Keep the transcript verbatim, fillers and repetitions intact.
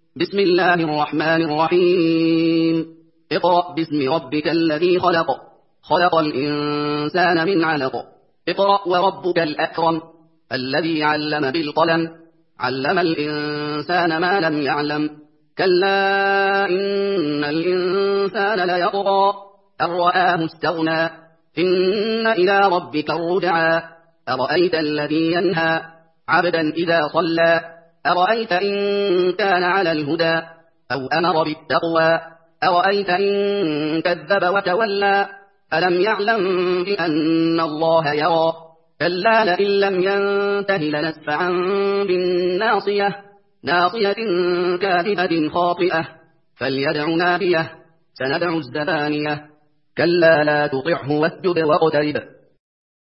بسم الله الرحمن الرحيم. اقرأ باسم ربك الذي خلق خلق الإنسان من علق. اقرأ وربك الأكرم الذي علم بالقلم علم الإنسان ما لم يعلم. كلا إن الإنسان ليطغى أن رآه استغنى إن إلى ربك الرجعى. أرأيت الذي ينهى عبدا إذا صلى أرأيت إن كان على الهدى أو أمر بالتقوى أرأيت إن كذب وتولى ألم يعلم بأن الله يرى كلا لئن لم ينته لنسفعا بالناصية ناصية كاذبة خاطئة فليدع ناديه سندع الزبانية. كلا لا تطعه واسجد واقترب